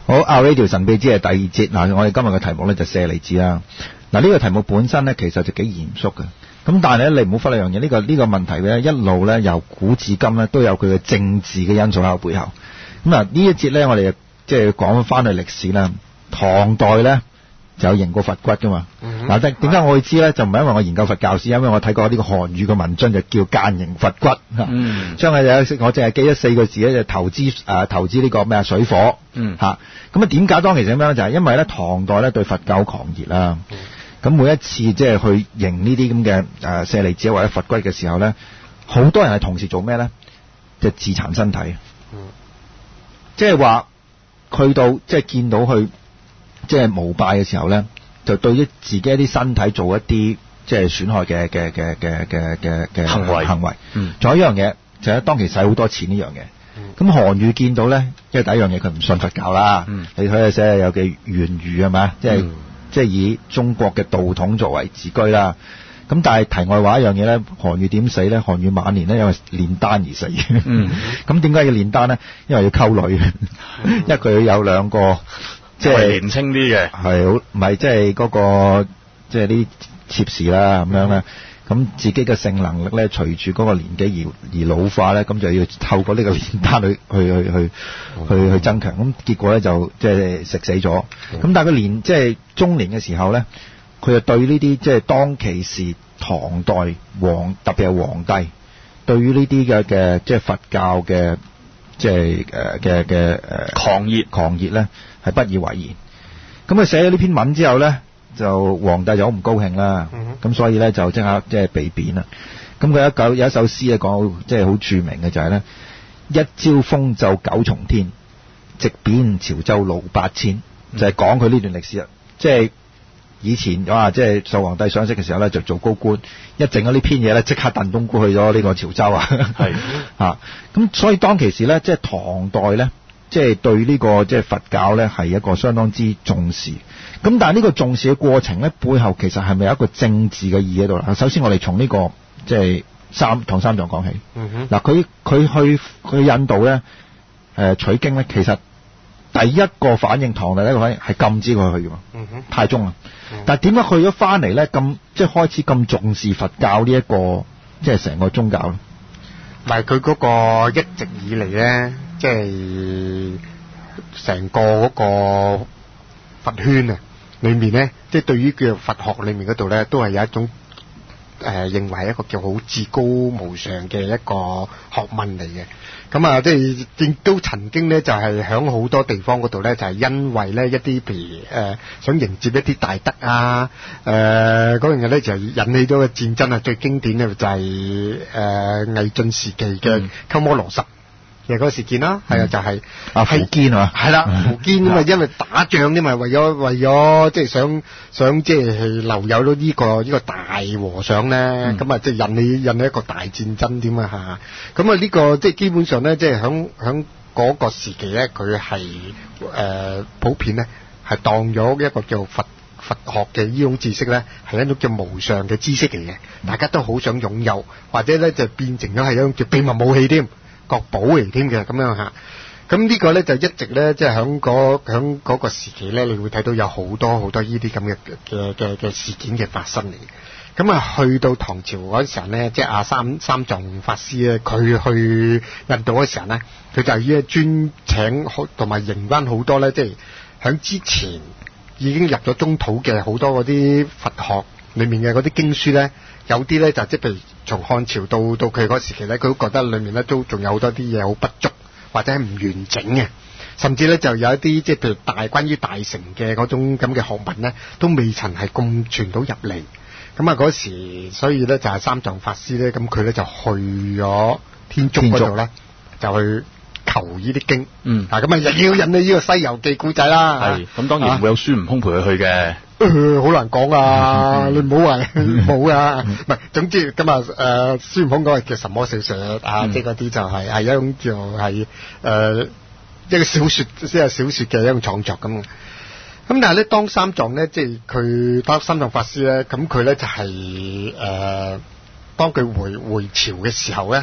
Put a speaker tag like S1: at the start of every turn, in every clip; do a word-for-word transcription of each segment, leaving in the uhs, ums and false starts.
S1: 好，阿 Radio 神秘之夜第二節嗱，我哋今日嘅題目咧就舍利子啦。嗱，呢個題目本身咧其實就幾嚴肅嘅，咁但係咧你唔好忽略樣嘢，呢個呢個問題咧一路咧由古至今咧都有佢嘅政治嘅因素喺背後。咁啊呢一節咧我哋即係講翻去歷史啦，唐代咧就有認過佛骨噶嘛。嗱、嗯，點解我會知咧？就唔係因為我研究佛教史，因為我睇過呢個漢語嘅文章就叫諫形佛骨。嗯，將係有我淨係記咗四個字咧，就投資誒、呃、投資呢個咩啊水火。嗯，嚇咁啊點解當其時咁樣？就係、是、因為咧唐代咧對佛教狂熱啦。咁、嗯、每一次即係去認呢啲咁嘅誒舍利子或者佛骨嘅時候咧，好多人係同時做咩咧？就自殘身體。嗯，即係話去到即係見到佢即係膜拜嘅時候咧，就對於自己一啲身體做一啲即係損害嘅嘅嘅嘅嘅嘅嘅行為行為。嗯，仲有一樣嘢就係、是、當其時使好多錢呢樣嘢。咁韓愈見到咧，即係第一樣嘢佢唔信佛教啦。嗯，你睇下寫有嘅元瑜係咪？即係、嗯、即係以中國嘅道統作為自居啦。咁但係題外話一樣嘢咧，韓愈點死咧？韓愈晚年咧因為煉丹而死。嗯，咁點解要煉丹咧？因為要溝女，嗯、因為佢有兩個即係
S2: 年輕啲嘅，
S1: 係好唔係即係嗰個即係啲妾侍啦咁樣咧。咁自己嘅性能力咧，隨住嗰個年紀而而老化咧，咁就要透過呢個煉丹去去去去去去增強。咁結果咧就即係食死咗。咁、嗯、但係佢年即係中年嘅時候咧，佢就對呢啲即係當其時唐代皇特別係皇帝對於呢啲嘅嘅即係佛教嘅即係誒嘅嘅誒
S2: 狂熱
S1: 狂熱咧係不以為然。咁佢寫咗呢篇文之後咧，就皇帝就好唔高興啦，咁、嗯、所以咧就即刻即係被貶啦。咁佢一九有一首詩啊講即係好著名嘅就係、是、咧，一朝風奏九重天，直貶潮州路八千，嗯、就係講佢呢段歷史啦。即係以前哇，即係受皇帝賞識嘅時候咧，就做高官，一整咗呢篇嘢咧，即刻燉冬菇去咗呢個潮州啊。係啊，咁所以當其時咧，即係唐代咧，即係對呢個即係佛教咧係一個相當之重視。咁但係呢個重視嘅過程咧，背後其實係咪有一個政治嘅意義喺度啦？首先我哋從呢、這個即係三唐三藏講起。嗯、嗱，佢佢去去印度咧，誒、呃、取經咧，其實第一個反應，唐第一個反應係禁止佢去嘅嘛。嗯、太宗啊、嗯！但係點解去咗翻嚟咧？咁即係開始咁重視佛教呢、這、一個即係成個宗教咧？
S3: 唔係佢嗰個一直以嚟咧，即係成個嗰個佛圈啊！裏面咧，即係對於叫佛學裏面嗰度咧，都係有一種誒、呃、認為一個叫好至高無上嘅一個學問嚟嘅。咁啊，即係亦都曾經咧，就係響好多地方嗰度咧，就係、是、因為咧一啲譬如誒、呃、想迎接一啲大德啊，誒嗰樣嘢咧就係引起咗個戰爭啊。最經典嘅就係誒魏晉時期嘅鳩摩羅什嘅嗰個事件啦，係、嗯、啊，就係
S1: 啊苻堅啊，
S3: 係啦，苻堅咁啊，因為打仗啫嘛，為咗為咗即係想想即係留有咗呢個呢個大和尚咧，咁啊即係引起引起一個大戰爭點啊嚇，咁啊呢個即係基本上咧，即係響響嗰個時期咧，佢係誒普遍咧係當咗一個叫佛佛學嘅呢種知識咧，係一種叫無上嘅知識嚟嘅，大家都好想擁有，或者咧就變成咗係一種叫秘密武器添。國寶嚟添嘅咁樣嚇，咁呢個咧就一直咧即係響嗰響嗰個時期咧，你會睇到有好多好多呢啲咁嘅嘅嘅嘅事件嘅發生嚟。咁啊，去到唐朝嗰時候咧，即係阿三三藏法師咧，佢去印度嗰時候咧，佢就依專請好同埋迎翻好多咧，即係響之前已經入咗中土嘅好多嗰啲佛學裏面嘅嗰啲經書咧。有啲咧就即係譬如從漢朝到到佢嗰時期咧，佢都覺得裏面咧都仲有好多啲嘢好不足，或者係唔完整嘅，甚至咧就有一啲即係譬如大關於大乘嘅嗰種咁嘅學問咧，都未曾係咁傳到入嚟。咁啊嗰時，所以咧就係三藏法師咧，咁佢咧就去咗天竺嗰度咧，就去求呢啲經。嗯，啊咁啊又要引你呢個《西遊記》古仔啦。
S2: 係，咁當然唔會有孫悟空陪佢去嘅。
S3: 好、呃、難講啊！嗯、你唔好話冇啊，唔係，總之咁啊，誒，孫悟空嗰個叫什麼小說啊？即係嗰啲就係、是、係一種叫係誒、呃、一個小說，即係小說嘅一種創作咁。咁但係咧，當三藏咧，即係佢當三藏法師咧，咁佢咧就係、是、誒、呃，當佢回回朝嘅時候咧，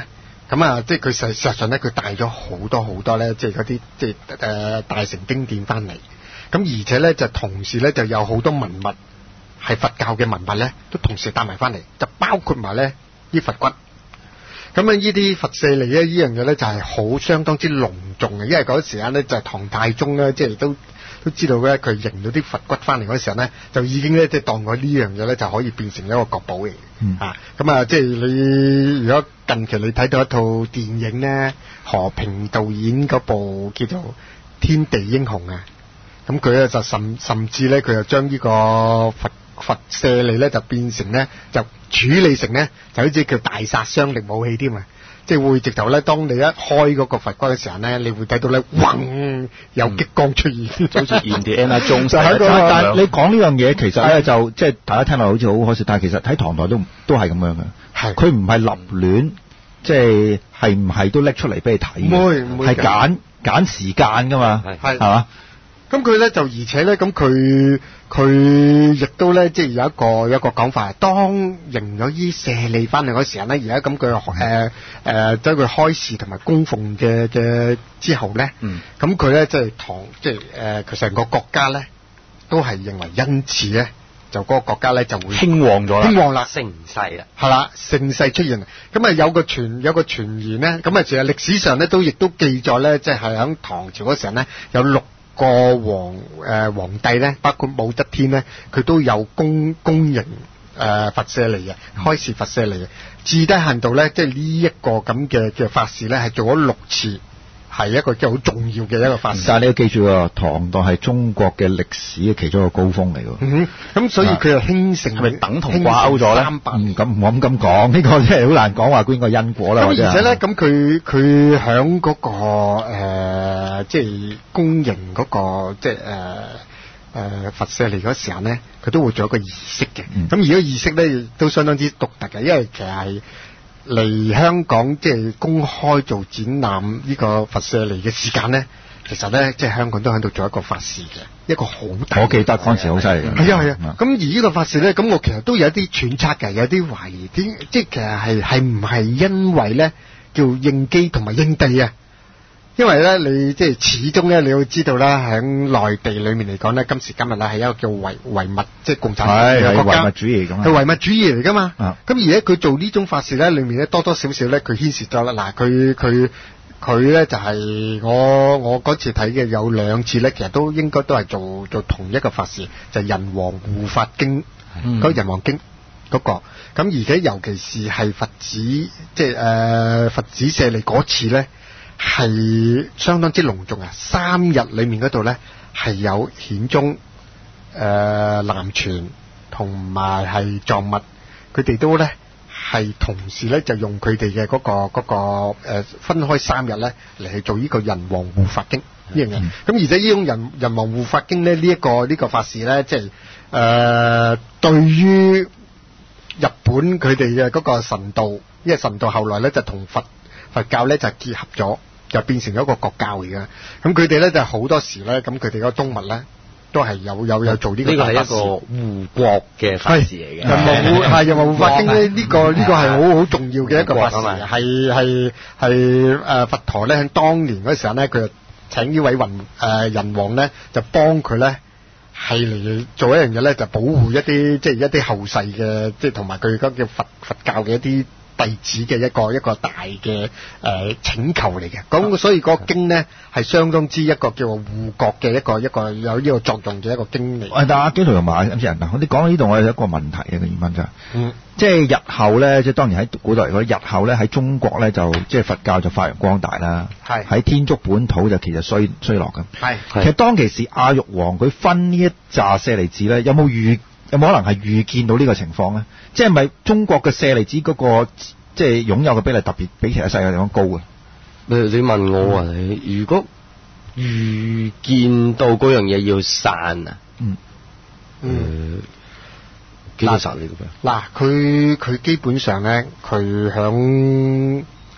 S3: 咁啊，即係佢實實際上咧，佢帶咗好多好多咧，即係嗰啲即係誒大乘經典翻嚟。咁而且咧就同時咧就有好多文物係佛教嘅文物咧，都同時帶埋翻嚟，就包括埋咧啲佛骨。咁啊，呢啲佛舍利咧，呢樣嘢咧就係好相當之隆重嘅，因為嗰時間咧就係唐太宗咧，即係都都知道咧，佢迎到啲佛骨翻嚟嗰時候咧，就已經咧即係當佢呢樣嘢咧就可以變成一個國寶嚟嘅。
S1: 嗯、
S3: 啊，咁啊，即係你如果近期你睇到一套電影咧，何平導演嗰部叫做《天地英雄》啊。咁佢咧就甚甚至咧，佢就將呢個佛佛舍利咧就變成咧，就處理成咧，就好似叫大殺傷力武器添啊！即係會直頭咧，當你一開嗰個佛骨嘅時候咧，你會睇到咧，嗡有激光出現，
S2: 好似 Indiana Jones
S1: 就喺個。但係你講呢樣嘢，其實咧就即係大家聽落好似好可惜，但係其實喺唐代都都係咁樣嘅。
S3: 係
S1: 佢唔係立亂，即係係唔係都拎出嚟俾你睇嘅，
S3: 唔會
S1: 係揀揀時間㗎嘛，係嘛？
S3: 咁佢咧就而且咧，咁佢佢亦都咧，即係有一個有一個講法，當迎咗依舍利翻嚟嗰時候咧，而家咁佢誒誒將佢開示同埋供奉嘅嘅之後咧，咁佢咧即係唐即係誒佢成個國家咧都係認為因此咧，就嗰個國家咧就會
S2: 興旺咗啦，
S3: 興旺啦，
S4: 盛世啊，
S3: 係啦，盛世出現。咁啊有個傳有個傳言咧，咁啊其實歷史上咧都亦都記載咧，即係喺唐朝嗰時候咧有六個皇誒、呃、皇帝咧，包括武則天咧，佢都有公公營誒佛舍利嘅，開示佛舍利嘅，至低限度咧，即係呢一個咁嘅嘅法事咧，係做咗六次，係一個即係好重要嘅一個法事。
S1: 但係你要記住喎，唐代係中國嘅歷史嘅其中一個高峰嚟㗎。
S3: 嗯，咁所以佢又興盛，
S2: 係咪等同掛鈎咗咧？
S1: 嗯，咁唔好咁咁講，呢、這個真係好難講話邊個因果啦。
S3: 咁而且咧，咁佢佢響嗰個誒、呃，即係公營嗰、那個即係誒誒佛舍利嗰時候咧，佢都會做一個儀式嘅。咁、嗯、而個儀式咧，亦都相當之獨特嘅，因為其實係嚟香港即係公開做展覽呢個佛舍利嘅時間咧，其實咧即係香港都喺度做一個法事嘅，一個好大。
S1: 我記得嗰陣時好犀利嘅。
S3: 係啊係啊。咁而呢個法事咧，咁我其實都有啲揣測嘅，有啲懷疑啲，即係其實係係唔係因為咧叫應機同埋應地啊？因為咧，你即係始終咧，你要知道啦，喺內地裏面嚟講咧，今時今日啦係一個叫唯唯物，即係共產黨嘅國家，
S1: 係唯物主義咁，
S3: 係唯物主義嚟噶嘛。咁、
S1: 啊、
S3: 而家佢做呢種法事咧，裏面咧多多少少咧，佢牽涉咗啦。嗱，佢佢佢咧就係、是、我我嗰次睇嘅有兩次咧，其實都應該都係做做同一個法事，就係、人王護法經嗰、嗯那個、人王經嗰、那個。咁而且尤其是係佛子，即係誒、呃、佛子舍利嗰次咧。係相當之隆重啊！三日裏面嗰度咧係有顯宗、誒、呃、南傳同埋係藏物，佢哋都咧係同時咧就用佢哋嘅嗰個嗰、嗰個誒、呃、分開三日咧嚟去做呢個人王護法經呢樣嘢。咁、嗯、而且呢種人人王護法經咧呢一、這個呢、這個法事咧，即係誒對於日本佢哋嘅嗰個神道，因為神道後來咧就同佛佛教咧就結合咗。就變成咗一個國教嚟嘅，咁佢哋咧就好多時咧，咁佢哋嗰個宗物咧都係有有有做呢個。
S4: 呢個係一個護國嘅法事嚟嘅。
S3: 人王護係人王護法經咧，呢個呢個係好好重要嘅一個法事，係係係誒佛陀咧喺當年嗰時候咧，佢就請呢位雲誒人王咧，就幫佢咧係嚟做一樣嘢咧，就保護一啲即係一啲後世嘅，即係同埋佢嗰叫佛佛教嘅一啲弟子嘅一個一個大嘅誒、呃、請求嚟嘅，咁所以嗰個經咧係相當之一個叫做護國嘅一個一個有呢個作用嘅一個經嚟。
S1: 但阿基圖同埋咁人嗱，我哋講到呢度，我有一個問題嘅疑問就係，
S3: 嗯，
S1: 即係日後咧，即係當然喺古代嚟講，日後咧喺中國咧就即係佛教就發揚光大啦，
S3: 係
S1: 喺天竺本土就其實衰衰落咁，
S3: 係
S1: 其實當其時阿育王佢分呢一紮舍利子咧，有冇預有冇可能係預見到呢個情況咧？即係咪中國嘅舍利子嗰、嗰個即係擁有嘅比例特別比其他世界地方高嘅？
S4: 你你問我啊，你如果預見到嗰樣嘢要散啊，
S1: 嗯
S4: 嗯，幾多散呢個？
S3: 嗱，佢佢基本上咧，佢響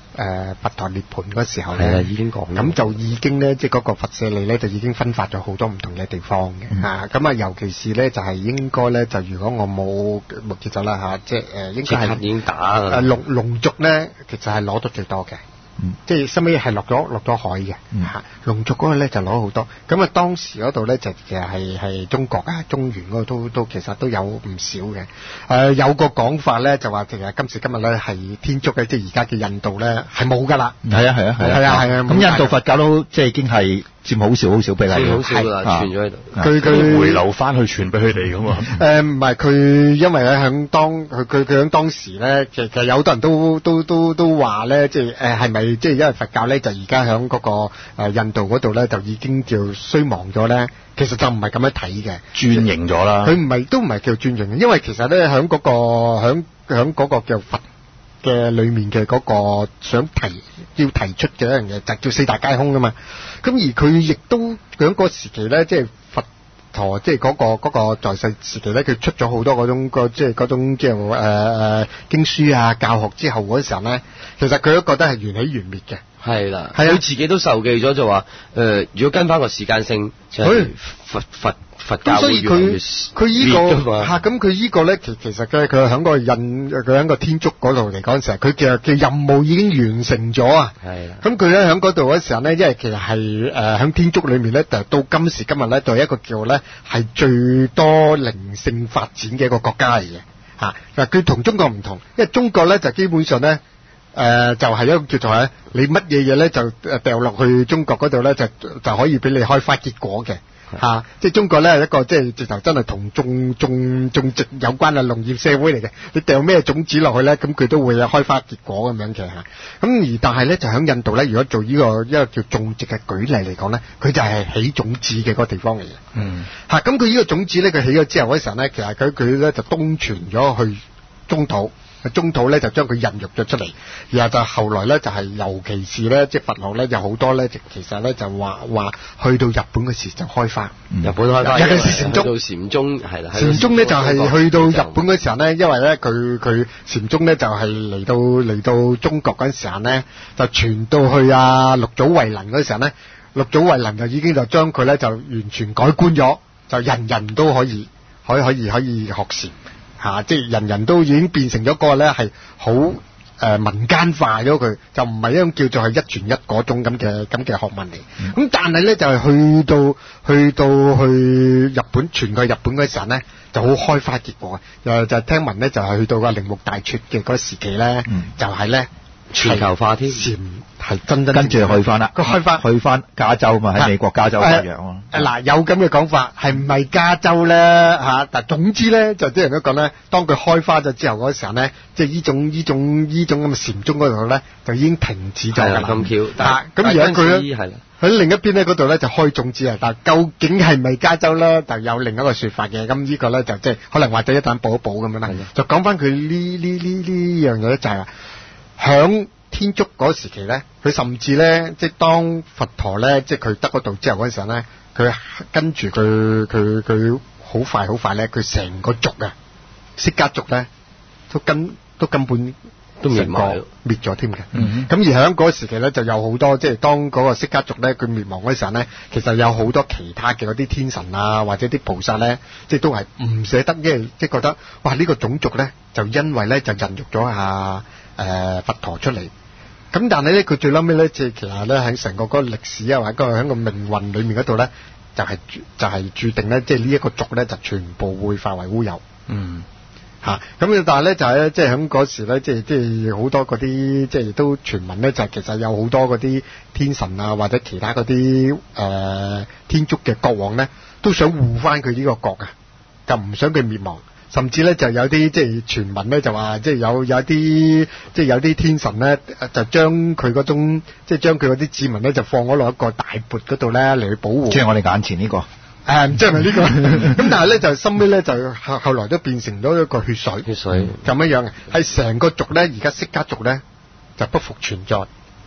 S3: 誒佛陀涅槃嗰時候
S4: 係啦
S3: 咧，
S4: 已經講
S3: 咁就已經咧，即係嗰個佛舍利咧就已經分發咗好多唔同嘅地方嘅嚇。咁啊，尤其是咧就係應該咧，就如果我冇冇記錯啦嚇，即係誒應該係
S4: 即刻已經打㗎啦
S3: 誒龍龍族咧，其實係攞得最多嘅。
S1: 嗯
S3: 即係收尾係落咗落咗海嘅
S1: 嗯
S3: 嚇，龍族嗰個咧就攞好多，咁啊當時嗰度咧就其實係係中國啊中原嗰度都都其實都有唔少嘅。誒、呃、有個講法咧就話其實今時今日咧係天竺嘅，即係而家嘅印度咧係冇㗎啦。
S1: 係啊係啊係啊
S3: 係啊係啊
S1: 咁印度佛教都即係已經係佔好少好少比例嘅，
S4: 好少㗎啦，
S1: 係
S4: 傳咗喺度。
S3: 佢佢
S2: 回流翻去傳俾佢哋咁啊。
S3: 誒唔係佢，因為咧響當佢佢佢響當時咧，其實有好多人都都都都話咧，即係誒係咪即係因為佛教咧就而家響嗰個誒印度嗰度咧就已經叫衰亡咗咧？其實就唔係咁樣睇嘅，
S2: 轉型咗啦。
S3: 佢唔係都唔係叫轉型，因為其實咧響嗰個響響嗰個叫佛嘅裏面嘅嗰個想提要提出嘅一樣嘢，就叫四大皆空啊嘛。咁而佢亦都響嗰個時期咧，即係佛陀即係嗰個嗰個在世時期咧，佢出咗好多嗰種個即係嗰種即係誒誒經書啊教學之後嗰時候咧，其實佢都覺得係緣起緣滅嘅。
S4: 係啦，
S3: 係啊
S4: 佢自己都受記咗就話，誒、如果跟翻個時間性，就係、佛佛佛教
S3: 咁所以
S4: 會越嚟越
S3: 佢佢依
S4: 滅㗎
S3: 個
S4: 嘛
S3: 嚇，咁佢依個咧，其其實嘅佢喺個印，佢喺個天竺嗰度嚟講時候，佢其實嘅任務已經完成咗啊。
S4: 係啦，
S3: 咁佢咧喺嗰度嗰時候咧，因為其實係誒喺天竺裏面咧，就到今時今日咧，就係一個叫咧係最多靈性發展嘅一個國家嚟嘅嚇。嗱，佢同中國唔同，因為中國咧就基本上咧。誒、呃、就係、是、一個叫做咧，你乜嘢嘢咧就誒掉落去中國嗰度咧，就就可以俾你開花結果嘅嚇、啊。即係中國咧係一個即係直頭真係同種種種植有關嘅農業社會嚟嘅。你掉咩種子落去咧，咁佢都會有開花結果咁樣嘅嚇。咁而但係咧就喺印度咧，如果做呢、這個一個叫種植嘅舉例嚟講咧，佢就係起種子嘅嗰個地方嚟嘅。
S2: 嗯。
S3: 嚇，咁佢呢個種子咧，佢起咗之後嗰時候咧，其實佢佢咧就東傳咗去中土。中土咧就將佢孕育咗出嚟，然後就後來咧就係、是、尤其是咧即係佛學咧有好多咧，其實咧就話話去到日本嗰時就開花，
S1: 嗯
S4: 日本開花，
S3: 尤其是禪宗，
S4: 到禪宗係啦，
S3: 禪宗咧就係、是、去到日本嗰時候咧，因為咧佢佢禪宗咧就係、是、嚟到嚟到中國嗰陣時候咧，就傳到去啊六祖慧能嗰時候咧，六祖慧能就已經就將佢咧就完全改觀咗，就人人都可以可以可以可以學禪。嚇、啊！即係人人都已經變成咗個咧係好誒民間化咗佢，就唔係一種叫做係一傳一嗰種咁嘅咁嘅學問嚟。咁、嗯、但係咧就係、是、去到去到去日本傳過日本嗰陣咧，就好開花結果。誒就聽聞咧就係、是、去到個鈴木大拙嘅嗰個時期咧，
S1: 嗯、就
S3: 係咧
S4: 全球化添，
S3: 禪係真真
S1: 跟住去翻啦，
S3: 個開花
S1: 去翻加州嘛，喺美國加州發揚啊。
S3: 誒嗱，有咁嘅講法，係唔係加州咧嚇？但總之咧，就啲人都講咧，當佢開花咗之後嗰時候咧，即係依種依種依種咁嘅禪宗嗰度咧，就已經停止咗㗎啦。
S4: 咁巧，但
S3: 係咁而家佢咧
S4: 係啦，
S3: 喺另一邊咧嗰度咧就開種子啊！但究竟係咪加州咧，就有另一個説法嘅。咁呢個咧就即係可能或者一陣補一補咁樣啦。就講翻佢呢呢呢呢樣嘢咧，就係話響天竺嗰時期咧，佢甚至咧，即係當佛陀咧，即係佢得嗰度之後嗰陣時候咧，佢跟住佢佢佢好快好快咧，佢成個族啊，釋迦族咧，都根都根本
S4: 都滅埋
S3: 滅咗添嘅。咁、
S1: 嗯、
S3: 而喺嗰個時期咧，就有好多即係當嗰個釋迦族咧，佢滅亡嗰陣時候咧，其實有好多其他嘅嗰啲天神啊，或者啲菩薩咧，即係都係唔捨得，因為即係覺得哇呢、呢個種族咧，就因為咧就孕育咗下誒佛陀出嚟。咁但係咧，佢最嬲尾咧，即係其實咧喺成個嗰個歷史啊，或者喺個命運裏面嗰度咧，就係、是、就係、是、注定咧，即係呢一個族咧，就全部會化為烏有。
S1: 嗯，
S3: 嚇、啊，咁但係咧就係、是、咧，即係喺嗰時咧，即係即係好多嗰啲，即係都傳聞咧，就係、是、其實有好多嗰啲天神啊，或者其他嗰啲誒天竺嘅國王咧，都想護翻佢呢個國啊，就唔想佢滅亡。甚至咧就有啲即係傳聞咧就話即係有有啲即係有啲天神咧就將佢嗰種即係將佢嗰啲子民咧就放咗落一個大缽嗰度咧嚟去保護。
S1: 即係我哋眼前呢、這個。
S3: 誒唔知係咪呢個？咁但係咧就深尾咧就後後來都變成咗一個血水。
S4: 血水
S3: 咁樣樣嘅，係成個族咧而家釋迦族咧就不復存在。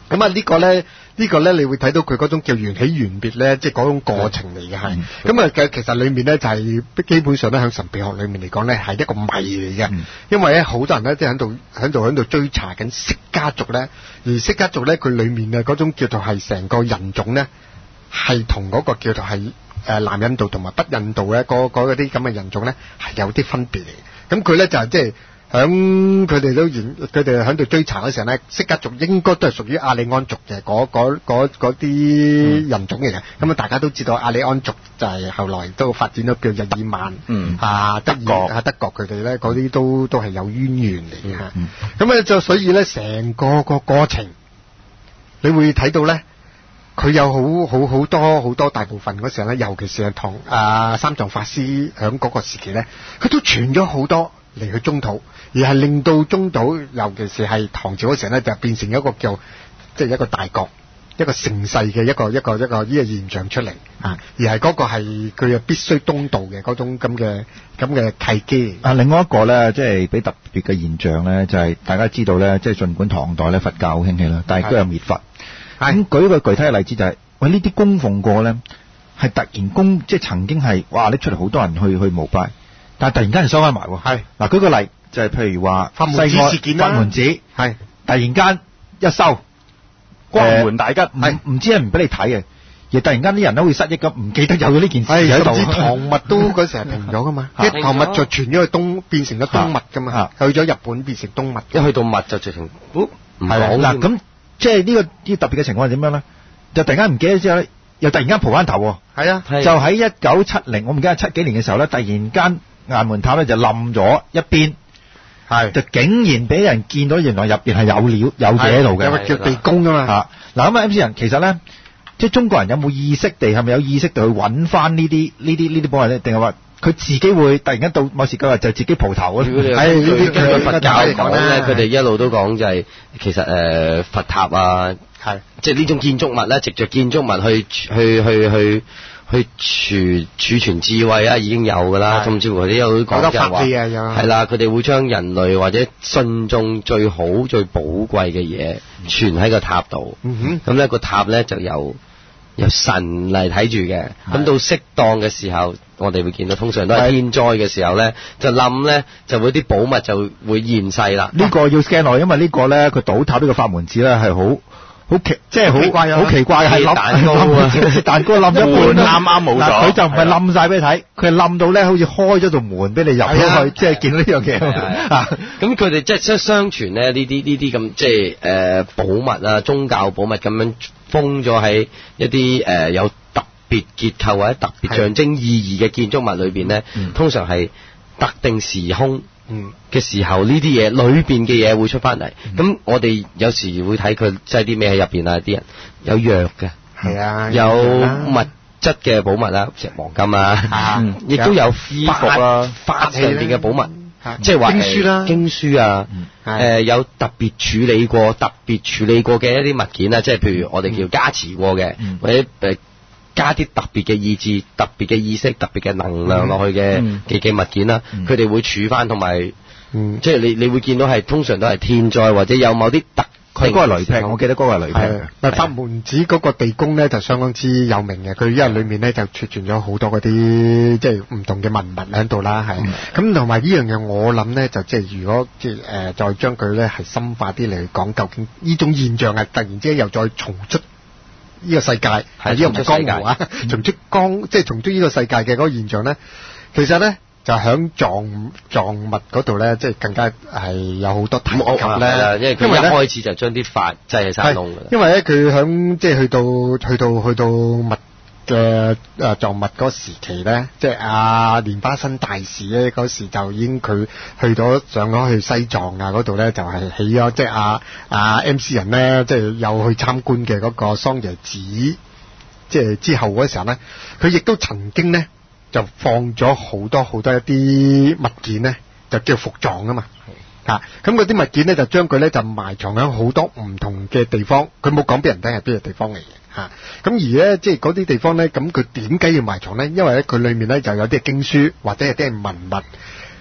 S3: 咁啊呢個咧，呢個咧，你會睇到佢嗰種叫緣起緣滅咧，即係嗰種過程嚟嘅係。咁啊，其實裡面咧就係基本上咧喺神秘學裡面嚟講咧係一個謎嚟嘅，因為咧好多人咧即係喺度喺度喺度追查緊釋家族咧，而釋家族咧佢裡面嘅嗰種叫做係成個人種咧係同嗰個叫做係誒南印度同埋北印度咧嗰嗰啲咁嘅人種咧係有啲分別嚟嘅。咁佢咧就係即係。響佢哋都研，佢哋喺度追查嘅時候咧，釋迦族應該都係屬於亞利安族嘅嗰嗰嗰嗰啲人種嚟嘅。咁啊、嗯，大家都知道亞利安族就係後來都發展咗叫日耳曼，嗯啊德國啊德國佢哋咧嗰啲都都係有淵源嚟嘅嚇。咁啊、嗯，就所以咧成個個過程，你會睇到咧，佢有好好好多好多大部分嗰時候咧，尤其是係唐啊三藏法師響嗰個時期咧，佢都傳咗好多嚟去中土。而係令到中島，尤其是係唐朝嗰時候咧，就變成一個叫即係一個大國、一個盛世嘅一個一個一個呢個現象出嚟啊！而係嗰個係佢啊必須東渡嘅嗰種咁嘅咁嘅契機。
S1: 啊，另外一個咧，即係比特別嘅現象咧，就係、是、大家知道咧，即係儘管唐代咧佛教好興起啦，但係都有滅佛。咁舉一個具體嘅例子就係、是，喂呢啲供奉過咧，係突然供，即係曾經係哇拎出嚟好多人去去膜拜，但係突然間就收翻埋喎。係嗱，舉個例。就係譬如話
S3: 法門寺事件啦，
S1: 法門寺
S3: 係
S1: 突然間一收
S2: 關門大吉，
S1: 唔唔知係唔俾你睇嘅，而突然間啲人都會失憶咁，唔記得有咗呢件事
S3: 喺度。
S1: 甚至
S3: 唐物都嗰時係停咗噶嘛，一唐物就傳咗去東，變成咗東物噶嘛，去咗日本變成東物，
S4: 一去到物就直情唔
S1: 係嗱咁，即係呢個呢特別嘅情況係點樣咧？就突然間唔記得之後咧，又突然間蒲翻頭喎。係啊，就喺一九七零，我唔記得七幾年嘅時候咧，突然間雁門塔咧就冧咗一邊。係，就竟然俾人見到，原來入邊係有料有嘢喺度嘅，
S3: 有個叫地宮噶嘛。
S1: 嚇，嗱咁啊 M C 人其實咧，即係中國人有冇意識地係咪有意識地去揾翻呢啲呢啲呢啲寶物咧？定係話佢自己會突然間到某時嗰日就自己蒲頭啊？
S4: 係呢啲佢佛教講咧，佢哋一路都講就係其實誒佛塔啊，係即係呢種建築物咧，藉著建築物去去去去。去儲儲存智慧啊，已經有㗎啦，甚至乎佢哋有講就係話，係啦，佢哋會將人類或者信眾最好最寶貴嘅嘢存喺個塔度。嗯哼，咁咧個塔咧就由由神嚟睇住嘅。咁到適當嘅時候，我哋會見到通常都係天災嘅時候咧，就冧咧就會啲寶物就會現世啦。
S1: 呢個要 scan 落，因為呢個咧佢倒塔呢個法門寺咧係好。好奇，即係好怪好奇怪係冧蛋糕啊！蛋糕冧一半，
S2: 啱啱冇咗。
S1: 佢就唔係冧晒俾你睇，佢係冧到咧，好似開咗道門俾你入咗去，即係見到呢樣嘢啊！
S4: 咁佢哋即係即係相傳咧，呢啲呢啲咁即係誒寶物啊，宗教寶物咁樣封咗喺一啲誒有特別結構或者特別象徵意義嘅建築物裏邊咧，通常係特定時空。嗯嘅時候，呢啲嘢裏邊嘅嘢會出翻嚟。咁、嗯、我哋有時會睇佢擠啲咩喺入邊啊？啲人有藥嘅，係啊，有物質嘅寶物啦，石黃金啊，亦、嗯、都有衣服啦，法上邊嘅寶物，即係話經書啦，經書啊，誒、嗯呃、有特別處理過、特別處理過嘅一啲物件啊，即係譬如我哋叫加持過嘅，嗯、或者誒。加啲特別嘅意志、特別嘅意識、特別嘅能量落去嘅嘅嘅物件啦，佢哋、嗯、會儲翻，同埋、嗯、即係你你會見到係通常都係天災或者有某啲特，佢嗰個雷劈，我記得嗰個係雷劈。
S3: 嗱，法門寺嗰個地宮咧就相當之有名嘅，佢因為裡面咧就儲存咗好多嗰啲即係唔同嘅文物喺度啦，係咁同埋呢樣嘢，我諗咧就即係如果即係誒再將佢咧係深化啲嚟講，究竟呢種現象係突然之間又再重出。呢個世界係呢個江湖啊，重出江即係重出呢個世界嘅嗰個現象咧，其實咧就喺藏藏物嗰度咧，即係更加係有好多提及咧。
S4: 因為佢一開始就將啲法擠喺山窿㗎啦。
S3: 因為咧佢喺即係去到去到去到物嘅誒藏物嗰時期咧，即係阿蓮花生大士咧嗰時就已經佢去咗上咗去西藏啊嗰度咧，就係起咗即係阿阿 M C 人咧，即係有去參觀嘅嗰個桑耶寺，即係之後嗰時候咧，佢亦都曾經咧就放咗好多好多一啲物件咧，就叫伏藏啊嘛。啊，咁嗰啲物件咧就將佢咧就埋藏喺好多唔同嘅地方，佢冇講俾人聽係邊個地方嚟嘅。嚇、啊，咁而咧即係嗰啲地方咧，咁佢點解要埋藏咧？因為咧佢裏面咧就有啲經書或者係啲文物，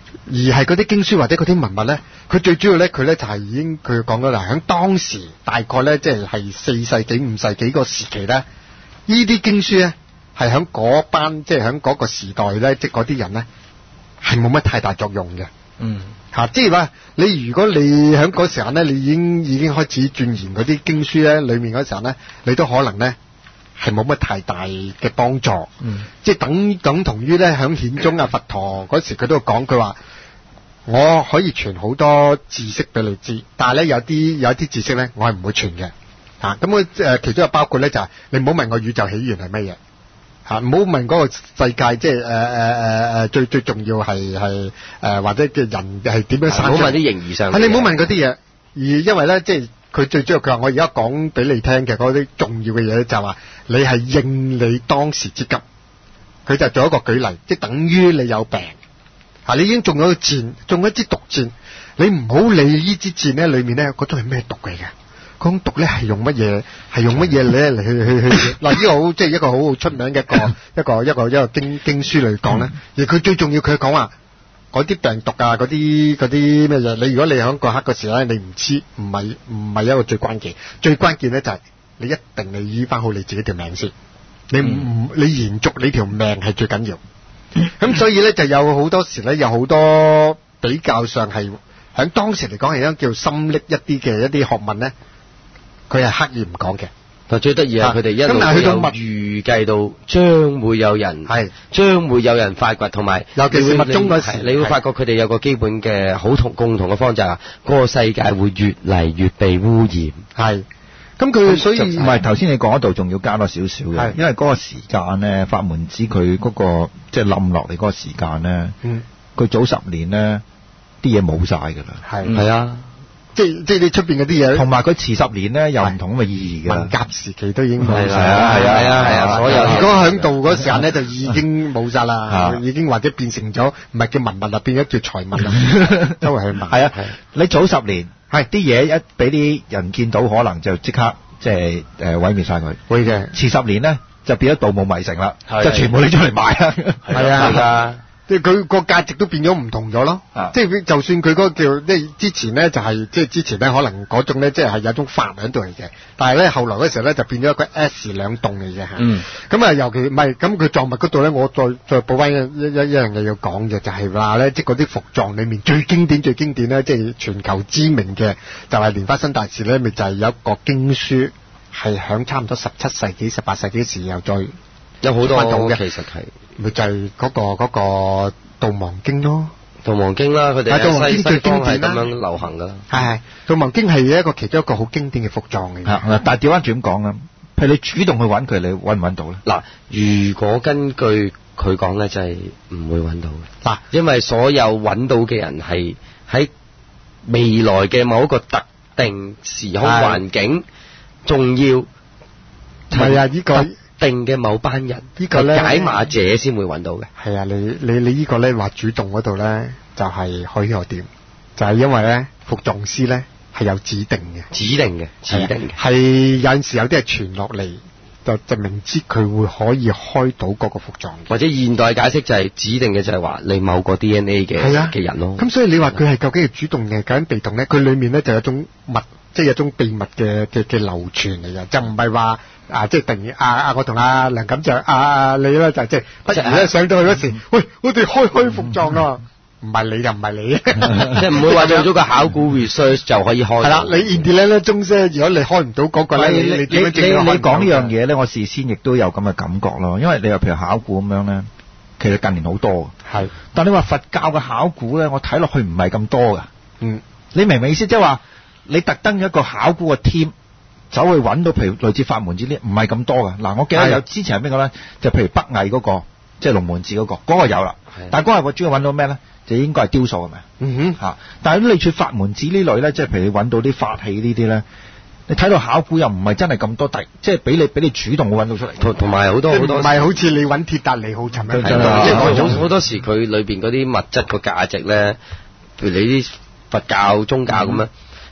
S3: 而係嗰啲經書或者嗰啲文物咧，佢最主要咧，佢咧就係已經佢講咗啦，喺當時大概咧即係係四世紀五世紀個時期咧，呢啲經書咧係喺嗰班即係喺嗰個時代咧，即係嗰啲人咧係冇乜太大作用嘅。
S4: 嗯。
S3: 嚇、啊，即係話你如果你喺嗰時候咧，你已經已經開始鑽研嗰啲經書咧，裡面嗰時候咧，你都可能咧係冇乜太大嘅幫助。
S1: 嗯，
S3: 即係等等同於咧喺顯宗啊佛陀嗰時佢都講，佢話我可以傳好多知識俾你知，但係咧有啲有啲知識咧我係唔會傳嘅。嚇，咁我誒其中有包括咧就係、是、你唔好問我宇宙起源係乜嘢。嚇，唔好問嗰個世界，即係誒誒誒誒最最重要係係誒或者嘅人係點樣生出嚟。
S4: 唔好問啲形而上嘅嘢。
S3: 係你唔好問嗰啲嘢，而因為咧即係佢最主要佢話我而家講俾你聽嘅嗰啲重要嘅嘢就係話你係應你當時之急。佢就做一個舉例，即係等於你有病嚇，你已經中咗個箭，中咗一支毒箭，你唔好理呢支箭咧裡面咧嗰種係咩毒嚟嘅。嗰種毒咧係用乜嘢？係用乜嘢咧嚟去去去？嗱，呢個好即係一個好好出名嘅一個一個一個一個經經書嚟講咧。而佢最重要，佢講話嗰啲病毒啊，嗰啲嗰啲咩嘢？你如果你喺嗰刻嗰時咧，你唔知，唔係唔係一個最關鍵。最關鍵咧就係你一定要醫翻好你自己條命先。你唔你延續你條命係最緊要。咁所以咧就有好多時咧有好多比較上係喺當時嚟講係一叫深溺一啲嘅一啲學問咧。佢係刻意唔講嘅，
S4: 但最得意係佢哋一路都有預計到將會有人係將會有人發掘，同埋
S3: 尤其是密宗嗰時，
S4: 你會發覺佢哋有個基本嘅好同共同嘅方就係話，嗰個世界會越嚟越被污染。
S3: 係，咁佢所以
S1: 唔係頭先你講嗰度仲要加多少少嘅，因為嗰個時間咧，法門寺佢嗰個即係冧落嚟嗰個時間咧，
S3: 嗯，
S1: 佢早十年咧啲嘢冇晒㗎啦，
S3: 係
S4: 係啊。
S3: 即係即係你出邊嗰啲嘢，
S1: 同埋佢遲十年咧有唔同咁嘅意義嘅。
S3: 文革時期都已經冇
S4: 係
S3: 晒
S4: 啊係啊係啊係啊，所有
S3: 如果喺度嗰時間咧就已經冇晒啦，已經或者變成咗唔係叫文物啦，變咗叫財物啦，周圍去問。
S1: 係啊，你早十年係啲嘢一俾啲人見到，可能就即刻即係誒毀滅晒佢。
S3: 會嘅。
S1: 遲十年咧就變咗盜墓迷城啦，就全部拎出嚟賣啦。
S3: 係啊係啊。即係佢個價值都變咗唔同咗咯，
S1: 啊、
S3: 即係就算佢嗰個叫即係之前咧就係、是、即係之前咧可能嗰種咧即係係有種法喺度嚟嘅，但係咧後來嗰時候咧就變咗一個 S 兩棟嚟嘅嚇。嗯。咁啊，尤其唔係咁佢藏物嗰度咧，我再再補翻一一一一樣嘢要講嘅，就係話咧，即係嗰啲伏藏裡面最經典最經典咧，即係全球知名嘅，就係蓮花生大師咧，咪就係有一個經書係響差唔多十七世紀、十八世紀時又再
S4: 有好多
S3: 嘅，
S4: 其實係。
S3: 咪就係嗰、嗰個嗰、嗰個《悼亡經》咯，
S4: 《悼亡經》啦，佢哋喺西西方係咁樣流行噶。
S3: 係係，《悼亡經》係一個其中一個好經典嘅伏藏嚟。
S1: 係，但係調翻轉咁講啊，譬如你主動去揾佢，你揾唔揾到咧？
S4: 嗱，如果根據佢講咧，就係唔會揾到嘅。嗱，因為所有揾到嘅人係喺未來嘅某一個特定時空環境，仲要
S3: 係啊，呢個。
S4: 定嘅某班人，
S3: 呢個咧
S4: 解碼者先會揾到嘅。
S3: 係啊，你你你呢個咧話主動嗰度咧，就係可以學點，就係因為咧伏藏師咧係有指定嘅，
S4: 指定嘅，指定嘅。
S3: 係有陣時有啲係傳落嚟，就就明知佢會可以開到嗰個伏藏。
S4: 或者現代解釋就係指定嘅，就係話你某個 D N A 嘅嘅、啊、人咯。
S3: 咁所以你話佢係究竟係主動嘅，究竟被動咧？佢裡面咧就有一種密，即係有種秘密嘅嘅嘅流傳嚟嘅，就唔係話。啊！即係突然啊啊！我同阿梁錦就啊啊你咧就即係不如咧上到去嗰時，喂！我哋開開伏藏啊！唔係你就唔係你，
S4: 即係唔會話做咗個考古 research 就可以開。係
S3: 啦，你 India 咧中些，如果你開唔到嗰個咧，你你點樣證？
S1: 你你講呢樣嘢咧，我事先亦都有咁嘅感覺咯。因為你話譬如考古咁樣咧，其實近年好多嘅。係，但你話佛教嘅考古咧，我睇落去唔係咁多㗎。嗯，你明唔明意思？即係話你特登一個考古嘅 team。走去揾到譬如類似法門寺呢，唔係咁多㗎。嗱，我記得有之前係邊個咧？就譬如北魏嗰、那個，即係龍門寺嗰、那個，嗰、那個有啦。但係嗰個我主要揾到咩咧？就應該係雕塑係咪？嗯哼嚇。但係類似法門寺呢類咧，即係譬如你揾到啲法器呢啲咧，你睇到考古又唔係真係咁多，第即係俾你俾你主動去揾到出嚟。同同埋好多好多，唔係
S3: 好似你揾鐵達尼號沉一樣。
S4: 好多時佢裏邊嗰啲物質個價值咧，譬如你啲佛教宗教咁樣。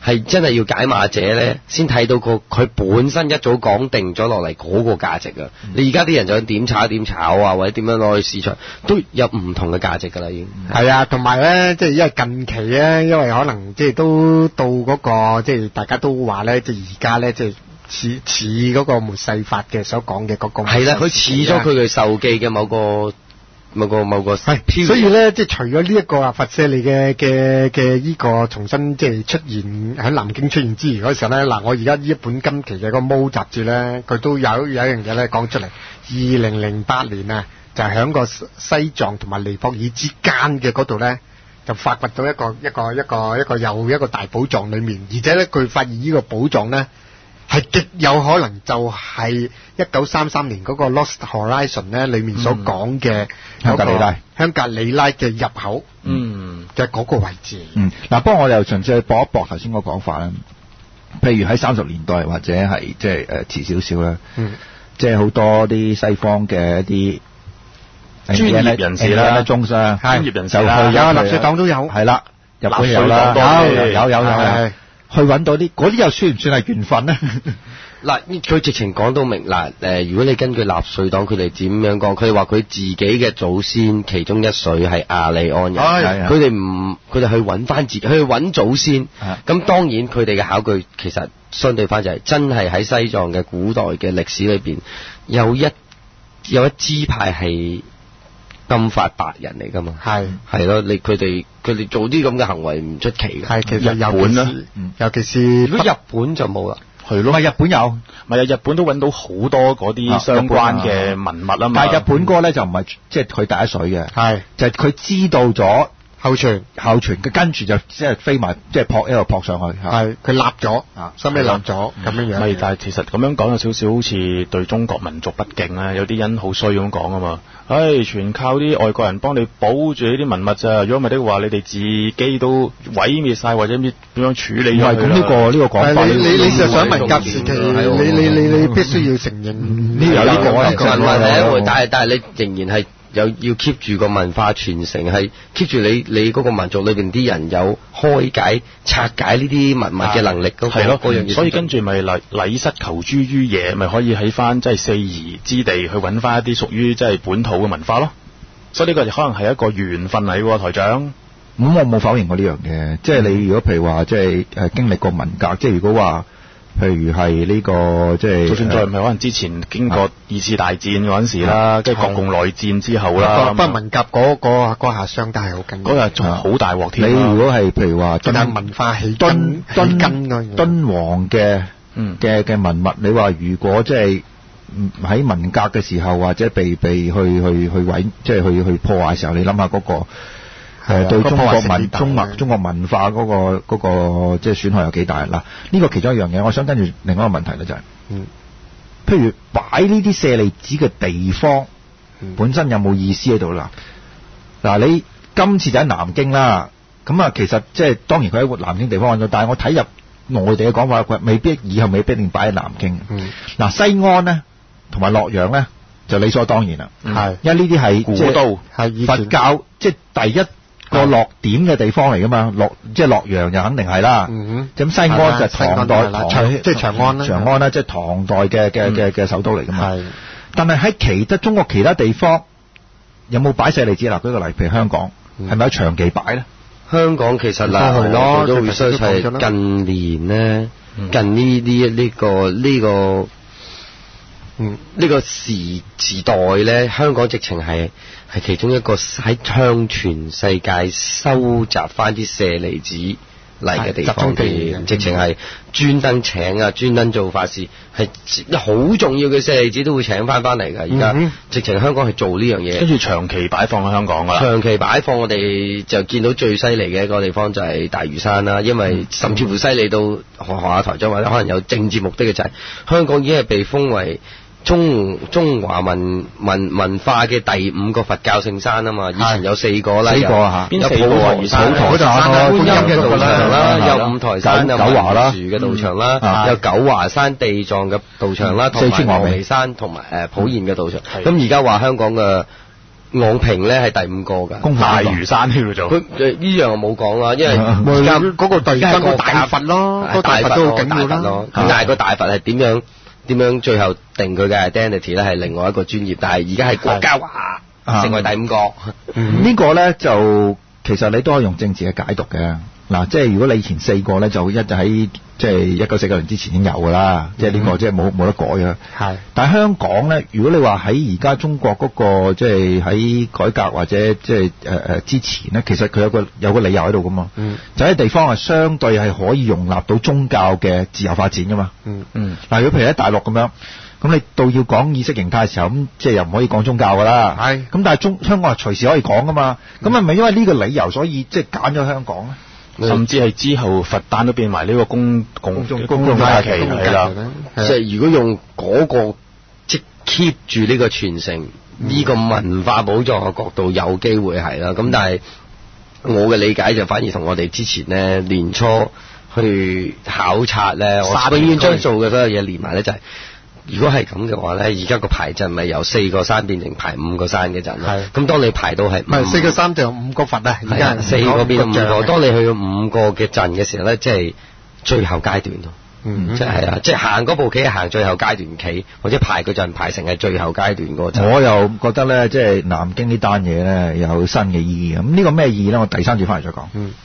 S4: 係真係要解碼者咧，先睇到個佢本身一早講定咗落嚟嗰個價值啊！
S3: 嗯、
S4: 你而家啲人就點炒點炒啊，或者點樣攞去市場，都有唔同嘅價值㗎啦，已經。
S3: 係啊，同埋咧，即係因為近期咧，因為可能即係都到嗰、那個，即係大家都話咧，即係而家咧，即係似似嗰個末世法嘅所講嘅嗰個。
S4: 係啦，佢似咗佢嘅受記嘅某個。某個某個
S3: 係，所以咧，即係除咗呢一個啊佛舍利嘅嘅嘅呢個重新即係出現喺南京出現之餘嗰時候咧，嗱，我而家呢一本今期嘅個《毛》雜誌咧，佢都有有一樣嘢咧講出嚟。二零零八年啊，就係喺個西藏同埋尼泊爾之間嘅嗰度咧，就發掘到一個一個一個一個又一個大寶藏裏面，而且咧佢發現呢個寶藏咧。係極有可能就係一九三三年嗰個 Lost Horizon 咧裏面所講嘅
S1: 香格里拉，
S3: 香格里拉嘅入口，
S2: 嗯，
S3: 嘅嗰個位置。
S1: 嗯，嗱，不過我又純粹去駁一駁頭先個講法啦。譬如喺三十年代或者係即係誒遲少少啦，嗯，即係好多啲西方嘅一啲
S2: 專業人士啦，
S1: 中商
S2: 專業人士啦，
S3: 有納粹黨都有，
S1: 係啦，日本有啦，有有有有有。去揾到啲嗰啲又算唔算係緣分咧？
S4: 嗱，佢直情講到明嗱，誒，如果你根據納粹黨佢哋點樣講，佢哋話佢自己嘅祖先其中一水係亞利安人，佢哋唔，佢哋去揾翻自己，去揾祖先。咁當然佢哋嘅考據其實相對翻就係真係喺西藏嘅古代嘅歷史裏邊有一有一支派係金髮白人嚟噶嘛，係係咯，你佢哋佢哋做啲咁嘅行為唔出奇嘅，
S3: 係其實
S2: 日本啦，
S3: 尤其是
S4: 如果日本就冇啦，
S1: 係咯，唔係日本有，
S2: 唔係啊，日本都揾到好多嗰啲相關嘅文物啊嘛，
S1: 但係日本哥咧就唔係即係佢第一水嘅，
S3: 係就係
S1: 佢知道咗
S3: 後傳
S1: 後傳，佢跟住就即係飛埋即係撲一路撲上去，
S3: 係佢立咗啊，收尾立咗咁樣樣。
S2: 咪但係其實咁樣講有少少好似對中國民族不敬啊，有啲人好衰咁講啊嘛。唉，全靠啲外國人幫你保住呢啲文物咋，如果唔係的話，你哋自己都毀滅晒或者點樣處理咗佢啦。
S1: 咁呢個呢個講法，
S3: 你你你就想文革時期，你你你你必須要承認呢
S1: 有呢個
S4: 文物係一回，但係但係你仍然係有要 keep 住個文化傳承，係 keep 住你你嗰個民族裏邊啲人有開解拆解呢啲文物嘅能力嗰個嗰樣嘢。
S2: 所以跟住咪禮禮失求諸於野，咪可以喺翻即係四夷之地去揾翻一啲屬於即係本土嘅文化咯。所以呢個可能係一個緣分嚟喎，台長。
S1: 咁、嗯、我冇否認過呢樣嘅，即係你如果譬如話即係誒經歷過文革，即係如果話譬如係呢、這個即係，
S2: 就算再唔係可能之前經過二次大戰嗰陣時啦，跟住國共內戰之後啦，
S3: 不過文革嗰個嗰下傷得係好緊要，
S2: 嗰日仲好大鑊添。
S1: 你如果係譬如話，
S3: 但係文化起
S1: 敦敦敦敦煌嘅嘅嘅文物，你話如果即係喺文革嘅時候或者被被去去去毀，即係去去破壞嘅時候，你諗下嗰個。誒、呃、對中國文中文中國文化嗰、那個嗰、那個即係損害有幾大嗱？呢個其中一樣嘢，我想跟住另外一個問題咧就係、是，嗯，譬如擺呢啲舍利子嘅地方、嗯、本身有冇意思喺度啦？嗱，你今次就喺南京啦，咁啊，其實即係當然佢喺南京地方揾到，但係我睇入內地嘅講法，佢未必以後未必一定擺喺南京。嗯，嗱，西安咧同埋洛陽咧就理所當然啦，係、嗯，因為呢啲係古都，係佛教即係第一個落點嘅地方嚟噶嘛，洛即係洛陽就肯定係啦。嗯，咁西安就唐代唐即係長安啦，長安啦，即係唐代嘅嘅嘅嘅首都嚟噶嘛。係，但係喺其他中國其他地方有冇擺舍利子？嗱，舉個例，譬如香港，係咪喺長期擺咧？
S4: 香港其實嗱，我都 research 係近年咧，近呢呢呢個呢個。嗯，呢、這個時時代咧，香港直情係係其中一個喺向全世界收集翻啲舍利子嚟嘅地方嘅，直情係專登請啊，專登做法事，係好重要嘅舍利子都會請翻翻嚟㗎。而家、嗯、直情香港係做呢樣嘢，跟
S2: 住長期擺放喺香港㗎啦。
S4: 長期擺放，我哋就見到最犀利嘅一個地方就係大嶼山啦，因為甚至乎犀利到學下台長或者可能有政治目的嘅就係、是、香港已經係被封為中中華文文文化嘅第五個佛教聖山啊嘛，以前有四個啦，四個嚇，有普陀山、普陀山啦、觀音嘅道場啦，有五台山、有九華啦、樹嘅道場啦，有九華山地藏嘅道場啦，同埋峨眉山同埋誒普賢嘅道場。咁而家話香港嘅昂坪咧係第五個㗎，
S1: 公
S2: 大嶼山呢度做。
S4: 佢誒呢樣我冇講啦，因為
S1: 啊
S3: 咪
S4: 而家
S3: 嗰個第二間個大佛咯，嗰個大佛都好緊要啦。
S4: 大佛咯，咁但係個大佛係點樣點樣最後定佢嘅 identity 咧係另外一個專業，但係而家係國家話
S1: 啊
S4: 成為第五個。
S3: 嗯
S1: 呢個咧就其實你都可以用政治嘅解讀嘅。嗱，即係如果你以前四個咧，就一就喺即係一九四九年之前已經有㗎啦，即係呢個即係冇冇得改嘅。
S3: 係
S1: 但係香港咧，如果你話喺而家中國嗰個即係喺改革或者即係誒誒之前咧，其實佢有個有個理由喺度㗎嘛。
S3: 嗯
S1: 就喺地方係相對係可以容納到宗教嘅自由發展㗎嘛。
S3: 嗯
S2: 嗯，
S1: 嗱，如果譬如喺大陸咁樣，咁你到要講意識形態嘅時候，咁即係又唔可以講宗教㗎啦。
S3: 係
S1: 咁但係中香港係隨時可以講㗎嘛。咁係咪因為呢個理由所以即係揀咗香港咧？
S2: 甚至係之後佛誕都變埋呢個公公
S1: 公眾
S2: 公眾假期係啦。
S4: 即係如果用嗰個即 keep 住呢個傳承呢個文化寶藏嘅角度，有機會係啦。咁但係我嘅理解就反而同我哋之前咧年初去考察咧，我永遠將做嘅所有嘢連埋咧就係、是。如果係咁嘅話咧，而家個排陣咪由四個山變成排五個山嘅陣咯。咁當你排到係
S3: 唔係四個山就有五個佛啊，而家
S4: 係四個變到五個。
S3: 像
S4: 當你去到五個嘅陣嘅時候咧，即係最後階段咯。
S3: 嗯
S4: 即係啊，即係行嗰步棋行最後階段棋，或者排嗰陣排成係最後階段嗰個陣。
S1: 我又覺得咧，即係南京呢單嘢咧有新嘅意義。咁呢個咩意義咧？我第三節翻嚟再講。
S3: 嗯。